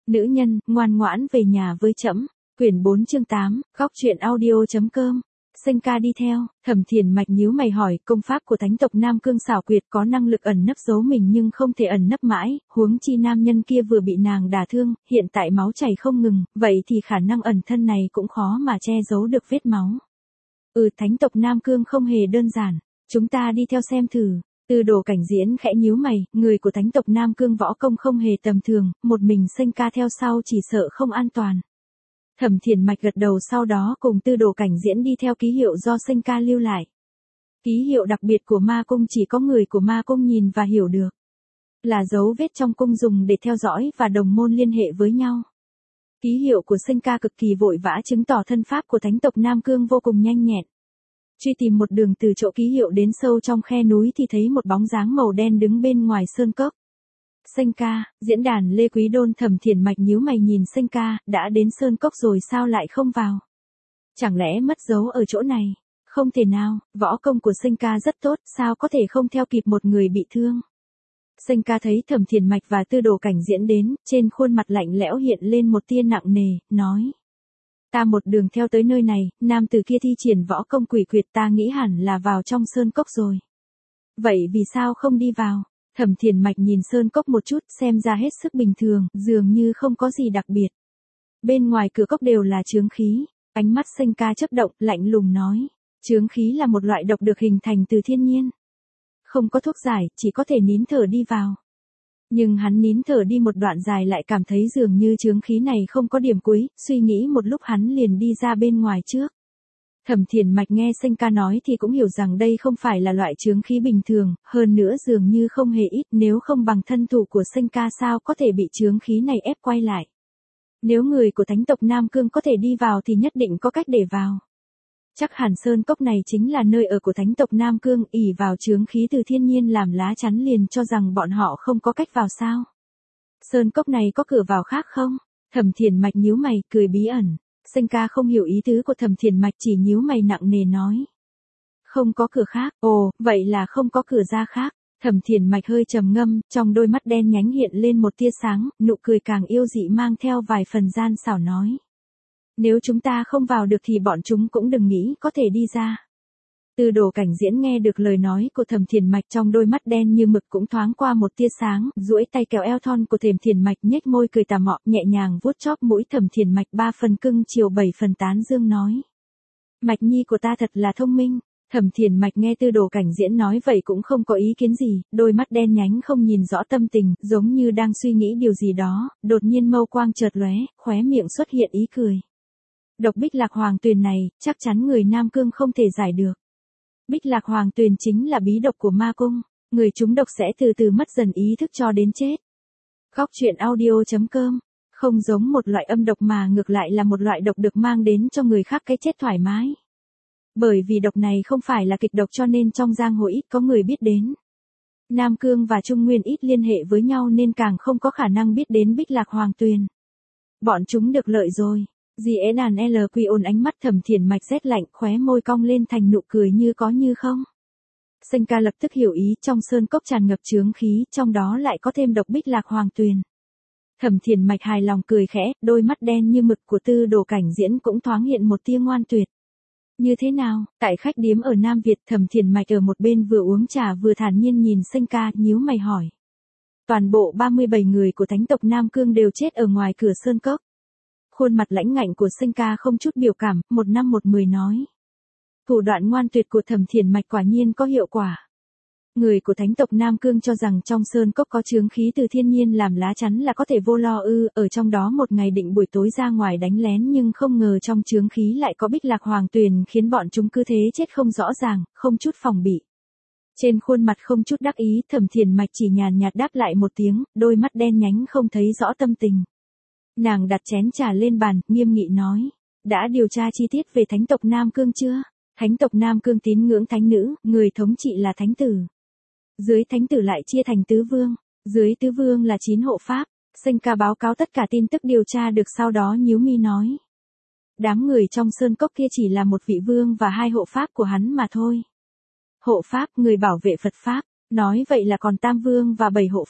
Nữ nhân, ngoan ngoãn về nhà với trẫm. Quyển 4 chương 8, góc truyện audio.com. Senka đi theo, Thẩm Thiền Mạch nhíu mày hỏi, công pháp của thánh tộc Nam Cương xảo quyệt có năng lực ẩn nấp giấu mình nhưng không thể ẩn nấp mãi, huống chi nam nhân kia vừa bị nàng đả thương, hiện tại máu chảy không ngừng, vậy thì khả năng ẩn thân này cũng khó mà che giấu được vết máu. Thánh tộc Nam Cương không hề đơn giản, chúng ta đi theo xem thử. Tư Đồ Cảnh Diễn khẽ nhíu mày, người của thánh tộc Nam Cương võ công không hề tầm thường, một mình Senka theo sau chỉ sợ không an toàn. Thẩm Thiền Mạch gật đầu, sau đó cùng Tư Đồ Cảnh Diễn đi theo ký hiệu do Senka lưu lại. Ký hiệu đặc biệt của ma cung chỉ có người của ma cung nhìn và hiểu được. Là dấu vết trong cung dùng để theo dõi và đồng môn liên hệ với nhau. Ký hiệu của Senka cực kỳ vội vã chứng tỏ thân pháp của thánh tộc Nam Cương vô cùng nhanh nhẹn. Truy tìm một đường từ chỗ ký hiệu đến sâu trong khe núi thì thấy một bóng dáng màu đen đứng bên ngoài sơn cốc. Senka, diễn đàn Lê Quý Đôn. Thẩm Thiền Mạch nhíu mày nhìn Senka, đã đến sơn cốc rồi sao lại không vào? Chẳng lẽ mất dấu ở chỗ này? Không thể nào, võ công của Senka rất tốt, sao có thể không theo kịp một người bị thương? Senka thấy Thẩm Thiền Mạch và Tư Đồ Cảnh Diễn đến, trên khuôn mặt lạnh lẽo hiện lên một tia nặng nề, nói. Ta một đường theo tới nơi này, nam tử kia thi triển võ công quỷ quyệt, ta nghĩ hẳn là vào trong sơn cốc rồi. Vậy vì sao không đi vào? Thẩm Thiền Mạch nhìn sơn cốc một chút, xem ra hết sức bình thường, dường như không có gì đặc biệt. Bên ngoài cửa cốc đều là chướng khí. Ánh mắt Senka chớp động, lạnh lùng nói. Chướng khí là một loại độc được hình thành từ thiên nhiên. Không có thuốc giải, chỉ có thể nín thở đi vào. Nhưng hắn nín thở đi một đoạn dài lại cảm thấy dường như chướng khí này không có điểm cuối, suy nghĩ một lúc hắn liền đi ra bên ngoài trước. Thẩm Thiền Mạch nghe Senka nói thì cũng hiểu rằng đây không phải là loại chướng khí bình thường, hơn nữa dường như không hề ít, nếu không bằng thân thủ của Senka sao có thể bị chướng khí này ép quay lại. Nếu người của thánh tộc Nam Cương có thể đi vào thì nhất định có cách để vào. Chắc hẳn sơn cốc này chính là nơi ở của thánh tộc Nam Cương, ỷ vào chướng khí từ thiên nhiên làm lá chắn liền cho rằng bọn họ không có cách vào sao. Sơn cốc này có cửa vào khác không? Thẩm Thiền Mạch nhíu mày, cười bí ẩn. Senka không hiểu ý tứ của Thẩm Thiền Mạch, chỉ nhíu mày nặng nề nói. Không có cửa khác, vậy là không có cửa ra khác. Thẩm Thiền Mạch hơi trầm ngâm, trong đôi mắt đen nhánh hiện lên một tia sáng, nụ cười càng yêu dị mang theo vài phần gian xảo nói. Nếu chúng ta không vào được thì bọn chúng cũng đừng nghĩ có thể đi ra. Tư Đồ Cảnh Diễn nghe được lời nói của Thẩm Thiền Mạch, trong đôi mắt đen như mực cũng thoáng qua một tia sáng, duỗi tay kéo eo thon của Thẩm Thiền Mạch, nhếch môi cười tà mọ, nhẹ nhàng vuốt chóp mũi Thẩm Thiền Mạch, 3 phần cưng chiều 7 phần tán dương nói. Mạch nhi của ta thật là thông minh. Thẩm Thiền Mạch nghe Tư Đồ Cảnh Diễn nói vậy cũng không có ý kiến gì, đôi mắt đen nhánh không nhìn rõ tâm tình, giống như đang suy nghĩ điều gì đó, đột nhiên mâu quang chợt lóe, khóe miệng xuất hiện ý cười. Độc Bích Lạc Hoàng Tuyền này, chắc chắn người Nam Cương không thể giải được. Bích Lạc Hoàng Tuyền chính là bí độc của ma cung, người trúng độc sẽ từ từ mất dần ý thức cho đến chết. Góc truyện audio.com, không giống một loại âm độc mà ngược lại là một loại độc được mang đến cho người khác cái chết thoải mái. Bởi vì độc này không phải là kịch độc cho nên trong giang hồ ít có người biết đến. Nam Cương và Trung Nguyên ít liên hệ với nhau nên càng không có khả năng biết đến Bích Lạc Hoàng Tuyền. Bọn chúng được lợi rồi. GNLQ ôn. Ánh mắt Thẩm Thiền Mạch rét lạnh, khóe môi cong lên thành nụ cười như có như không. Senka lập tức hiểu ý, trong sơn cốc tràn ngập chướng khí, trong đó lại có thêm độc Bích Lạc Hoàng Tuyền. Thẩm Thiền Mạch hài lòng cười khẽ, đôi mắt đen như mực của Tư Đồ Cảnh Diễn cũng thoáng hiện một tia ngoan tuyệt. Như thế nào? Tại khách điếm ở Nam Việt, Thẩm Thiền Mạch ở một bên vừa uống trà vừa thản nhiên nhìn Senka, nhíu mày hỏi. Toàn bộ 37 người của thánh tộc Nam Cương đều chết ở ngoài cửa sơn cốc. Khuôn mặt lãnh ngạnh của Senka không chút biểu cảm, 1/10 nói. Thủ đoạn ngoan tuyệt của Thẩm Thiền Mạch quả nhiên có hiệu quả. Người của thánh tộc Nam Cương cho rằng trong sơn cốc có chướng khí từ thiên nhiên làm lá chắn là có thể vô lo ở trong đó một ngày định buổi tối ra ngoài đánh lén, nhưng không ngờ trong chướng khí lại có Bích Lạc Hoàng Tuyền khiến bọn chúng cứ thế chết không rõ ràng, không chút phòng bị. Trên khuôn mặt không chút đắc ý, Thẩm Thiền Mạch chỉ nhàn nhạt đáp lại một tiếng, đôi mắt đen nhánh không thấy rõ tâm tình. Nàng đặt chén trà lên bàn, nghiêm nghị nói. Đã điều tra chi tiết về thánh tộc Nam Cương chưa? Thánh tộc Nam Cương tín ngưỡng thánh nữ, người thống trị là thánh tử. Dưới thánh tử lại chia thành tứ vương. Dưới tứ vương là 9 hộ pháp. Senka báo cáo tất cả tin tức điều tra được, sau đó nhíu mi nói. Đám người trong sơn cốc kia chỉ là một vị vương và 2 hộ pháp của hắn mà thôi. Hộ pháp, người bảo vệ Phật pháp. Nói vậy là còn tam vương và 7 hộ pháp.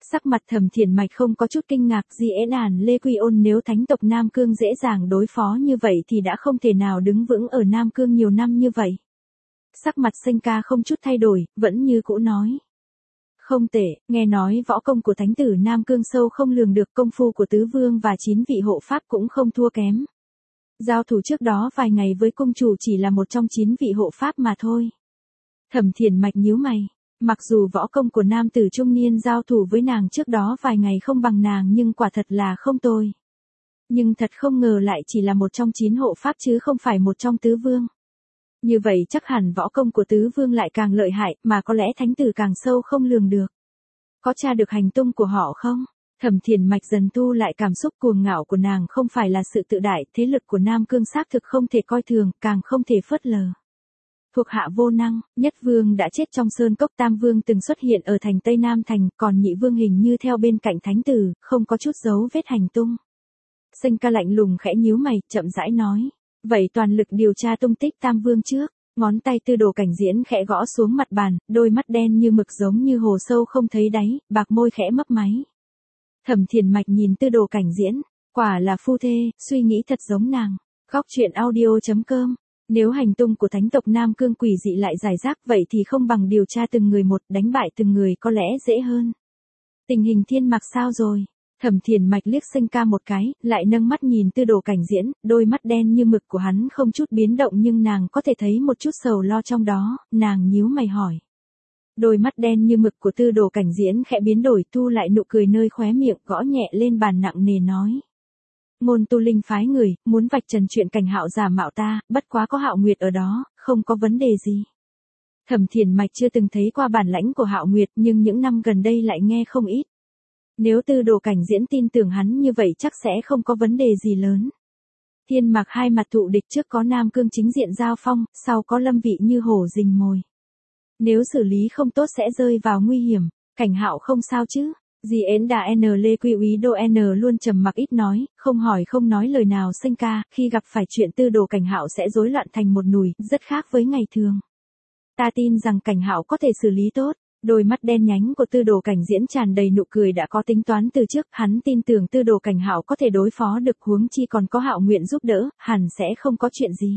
Sắc mặt Thẩm Thiền Mạch không có chút kinh ngạc gì én ản Lê Quy Ôn nếu thánh tộc Nam Cương dễ dàng đối phó như vậy thì đã không thể nào đứng vững ở Nam Cương nhiều năm như vậy. Sắc mặt Senka không chút thay đổi, vẫn như cũ nói. Không tệ, nghe nói võ công của thánh tử Nam Cương sâu không lường được, công phu của tứ vương và 9 vị hộ pháp cũng không thua kém. Giao thủ trước đó vài ngày với cung chủ chỉ là một trong 9 vị hộ pháp mà thôi. Thẩm Thiền Mạch nhíu mày, mặc dù võ công của nam tử trung niên giao thủ với nàng trước đó vài ngày không bằng nàng nhưng quả thật là không tồi. Nhưng thật không ngờ lại chỉ là một trong 9 hộ pháp chứ không phải một trong tứ vương. Như vậy chắc hẳn võ công của tứ vương lại càng lợi hại, mà có lẽ thánh tử càng sâu không lường được. Có tra được hành tung của họ không? Thẩm Thiền Mạch dần tu lại cảm xúc cuồng ngạo của nàng không phải là sự tự đại, thế lực của Nam Cương xác thực không thể coi thường, càng không thể phớt lờ. Thuộc hạ vô năng, nhất vương đã chết trong sơn cốc, tam vương từng xuất hiện ở thành Tây Nam Thành, còn nhị vương hình như theo bên cạnh thánh tử, không có chút dấu vết hành tung. Senka lạnh lùng khẽ nhíu mày, chậm rãi nói. Vậy toàn lực điều tra tung tích tam vương trước. Ngón tay Tư Đồ Cảnh Diễn khẽ gõ xuống mặt bàn, đôi mắt đen như mực giống như hồ sâu không thấy đáy, bạc môi khẽ mấp máy. Thẩm Thiền Mạch nhìn Tư Đồ Cảnh Diễn, quả là phu thê, suy nghĩ thật giống nàng. Góc truyện audio.com. Nếu hành tung của thánh tộc Nam Cương quỷ dị lại giải rác vậy thì không bằng điều tra từng người một, đánh bại từng người có lẽ dễ hơn. Tình hình Thiên Mạc sao rồi? Thẩm Thiền Mạch liếc Senka một cái, lại nâng mắt nhìn Tư Đồ Cảnh Diễn, đôi mắt đen như mực của hắn không chút biến động nhưng nàng có thể thấy một chút sầu lo trong đó, nàng nhíu mày hỏi. Đôi mắt đen như mực của Tư Đồ Cảnh Diễn khẽ biến đổi, thu lại nụ cười nơi khóe miệng, gõ nhẹ lên bàn nặng nề nói. Ngôn Tu Linh phái người, muốn vạch trần chuyện Cảnh Hạo giả mạo ta, bất quá có Hạo Nguyệt ở đó, không có vấn đề gì. Thẩm Thiền Mạch chưa từng thấy qua bản lãnh của Hạo Nguyệt nhưng những năm gần đây lại nghe không ít. Nếu Tư Đồ Cảnh Diễn tin tưởng hắn như vậy chắc sẽ không có vấn đề gì lớn. Thiên Mạc hai mặt thụ địch, trước có Nam Cương chính diện giao phong, sau có Lâm Vị như hổ rình mồi. Nếu xử lý không tốt sẽ rơi vào nguy hiểm. Cảnh Hạo không sao chứ? Dì Ến Đà N Lê Quy Úy Đô N luôn trầm mặc ít nói, không hỏi không nói lời nào. Senka, khi gặp phải chuyện Tư Đồ Cảnh Hạo sẽ rối loạn thành một nùi, rất khác với ngày thường. Ta tin rằng Cảnh Hạo có thể xử lý tốt. Đôi mắt đen nhánh của Tư Đồ Cảnh Diễn tràn đầy nụ cười, đã có tính toán từ trước, hắn tin tưởng Tư Đồ Cảnh Hạo có thể đối phó được, huống chi còn có Hạo Nguyện giúp đỡ, hẳn sẽ không có chuyện gì.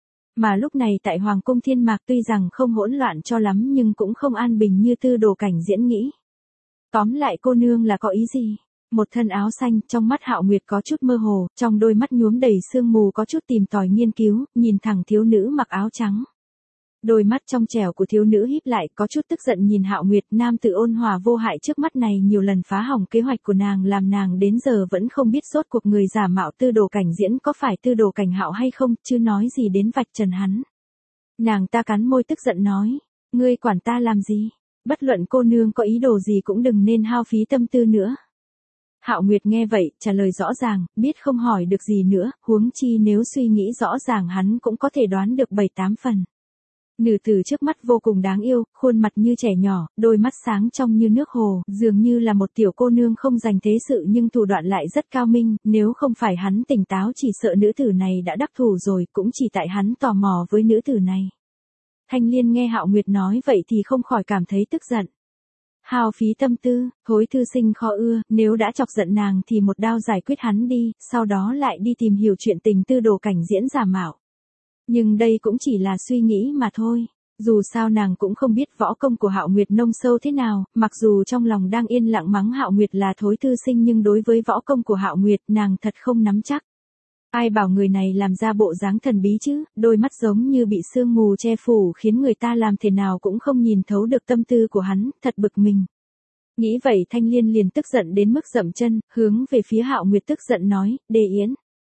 Mà lúc này tại Hoàng cung Thiên Mạc tuy rằng không hỗn loạn cho lắm nhưng cũng không an bình như Tư Đồ Cảnh Diễn nghĩ. Tóm lại cô nương là có ý gì? Một thân áo xanh, trong mắt Hạo Nguyệt có chút mơ hồ, trong đôi mắt nhuốm đầy sương mù có chút tìm tòi nghiên cứu, nhìn thẳng thiếu nữ mặc áo trắng. Đôi mắt trong trẻo của thiếu nữ híp lại, có chút tức giận nhìn Hạo Nguyệt, nam tử ôn hòa vô hại trước mắt này nhiều lần phá hỏng kế hoạch của nàng, làm nàng đến giờ vẫn không biết rốt cuộc người giả mạo Tư Đồ Cảnh Diễn có phải Tư Đồ Cảnh Hạo hay không, chứ nói gì đến vạch trần hắn. Nàng ta cắn môi tức giận nói, ngươi quản ta làm gì? Bất luận cô nương có ý đồ gì cũng đừng nên hao phí tâm tư nữa. Hạo Nguyệt nghe vậy, trả lời rõ ràng, biết không hỏi được gì nữa, huống chi nếu suy nghĩ rõ ràng hắn cũng có thể đoán được 7-8 phần. Nữ tử trước mắt vô cùng đáng yêu, khuôn mặt như trẻ nhỏ, đôi mắt sáng trong như nước hồ, dường như là một tiểu cô nương không dành thế sự nhưng thủ đoạn lại rất cao minh, nếu không phải hắn tỉnh táo chỉ sợ nữ tử này đã đắc thủ rồi, cũng chỉ tại hắn tò mò với nữ tử này. Thanh Liên nghe Hạo Nguyệt nói vậy thì không khỏi cảm thấy tức giận. Hao phí tâm tư, thối thư sinh khó ưa, nếu đã chọc giận nàng thì một đao giải quyết hắn đi, sau đó lại đi tìm hiểu chuyện tình Tư Đồ Cảnh Diễn giả mạo. Nhưng đây cũng chỉ là suy nghĩ mà thôi. Dù sao nàng cũng không biết võ công của Hạo Nguyệt nông sâu thế nào, mặc dù trong lòng đang yên lặng mắng Hạo Nguyệt là thối thư sinh nhưng đối với võ công của Hạo Nguyệt nàng thật không nắm chắc. Ai bảo người này làm ra bộ dáng thần bí chứ, đôi mắt giống như bị sương mù che phủ khiến người ta làm thế nào cũng không nhìn thấu được tâm tư của hắn, thật bực mình. Nghĩ vậy Thanh Liên liền tức giận đến mức dậm chân, hướng về phía Hạo Nguyệt tức giận nói, Đề Yến.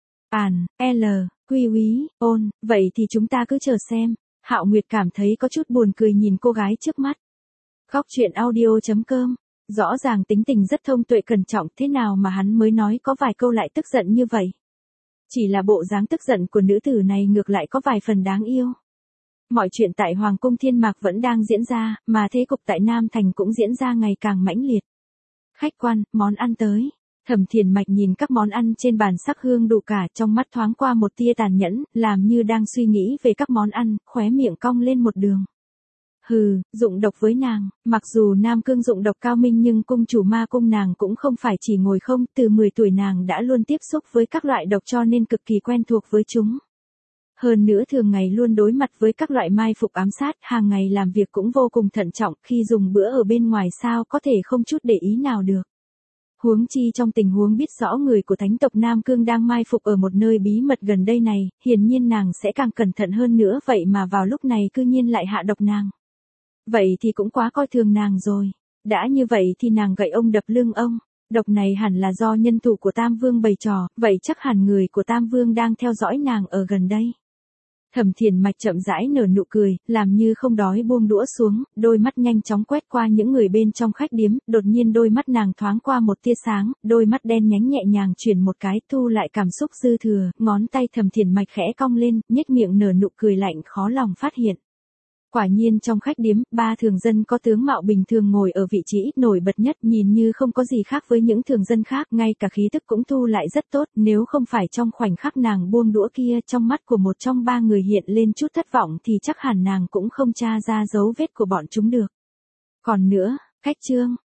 L, Quy Úy, Ôn, vậy thì chúng ta cứ chờ xem. Hạo Nguyệt cảm thấy có chút buồn cười nhìn cô gái trước mắt. Góc truyện audio.com. Rõ ràng tính tình rất thông tuệ cẩn trọng, thế nào mà hắn mới nói có vài câu lại tức giận như vậy. Chỉ là bộ dáng tức giận của nữ tử này ngược lại có vài phần đáng yêu. Mọi chuyện tại Hoàng cung Thiên Mạc vẫn đang diễn ra, mà thế cục tại Nam Thành cũng diễn ra ngày càng mãnh liệt. Khách quan, món ăn tới. Thẩm Thiền Mạch nhìn các món ăn trên bàn sắc hương đủ cả, trong mắt thoáng qua một tia tàn nhẫn, làm như đang suy nghĩ về các món ăn, khóe miệng cong lên một đường. Hừ, dụng độc với nàng, mặc dù Nam Cương dụng độc cao minh nhưng cung chủ ma cung nàng cũng không phải chỉ ngồi không, từ 10 tuổi nàng đã luôn tiếp xúc với các loại độc cho nên cực kỳ quen thuộc với chúng. Hơn nữa thường ngày luôn đối mặt với các loại mai phục ám sát, hàng ngày làm việc cũng vô cùng thận trọng, khi dùng bữa ở bên ngoài sao có thể không chút để ý nào được. Huống chi trong tình huống biết rõ người của thánh tộc Nam Cương đang mai phục ở một nơi bí mật gần đây này, hiển nhiên nàng sẽ càng cẩn thận hơn nữa, vậy mà vào lúc này cư nhiên lại hạ độc nàng. Vậy thì cũng quá coi thường nàng rồi. Đã như vậy thì nàng gậy ông đập lưng ông. Độc này hẳn là do nhân thủ của Tam Vương bày trò, vậy chắc hẳn người của Tam Vương đang theo dõi nàng ở gần đây. Thẩm Thiền Mạch chậm rãi nở nụ cười, làm như không đói buông đũa xuống, đôi mắt nhanh chóng quét qua những người bên trong khách điếm, đột nhiên đôi mắt nàng thoáng qua một tia sáng, đôi mắt đen nhánh nhẹ nhàng chuyển một cái, thu lại cảm xúc dư thừa, ngón tay Thẩm Thiền Mạch khẽ cong lên, nhếch miệng nở nụ cười lạnh khó lòng phát hiện. Quả nhiên trong khách điếm, 3 thường dân có tướng mạo bình thường ngồi ở vị trí nổi bật nhất, nhìn như không có gì khác với những thường dân khác, ngay cả khí tức cũng thu lại rất tốt, nếu không phải trong khoảnh khắc nàng buông đũa kia, trong mắt của một trong 3 người hiện lên chút thất vọng thì chắc hẳn nàng cũng không tra ra dấu vết của bọn chúng được. Còn nữa, cách trương,